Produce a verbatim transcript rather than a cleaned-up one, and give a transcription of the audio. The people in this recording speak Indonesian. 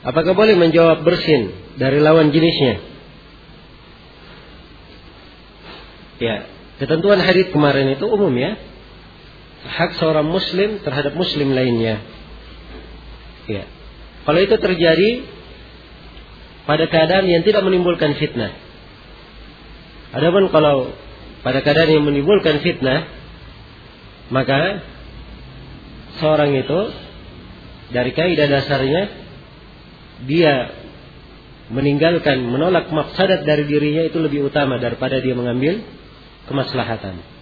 Apakah boleh menjawab bersin dari lawan jenisnya? Ya, ketentuan hadits kemarin itu umum ya. Hak seorang muslim terhadap muslim lainnya. Ya. Kalau itu terjadi pada keadaan yang tidak menimbulkan fitnah. Adapun kalau pada keadaan yang menimbulkan fitnah, maka seorang itu dari kaidah dasarnya dia meninggalkan, menolak mafsadat dari dirinya itu lebih utama daripada dia mengambil kemaslahatan.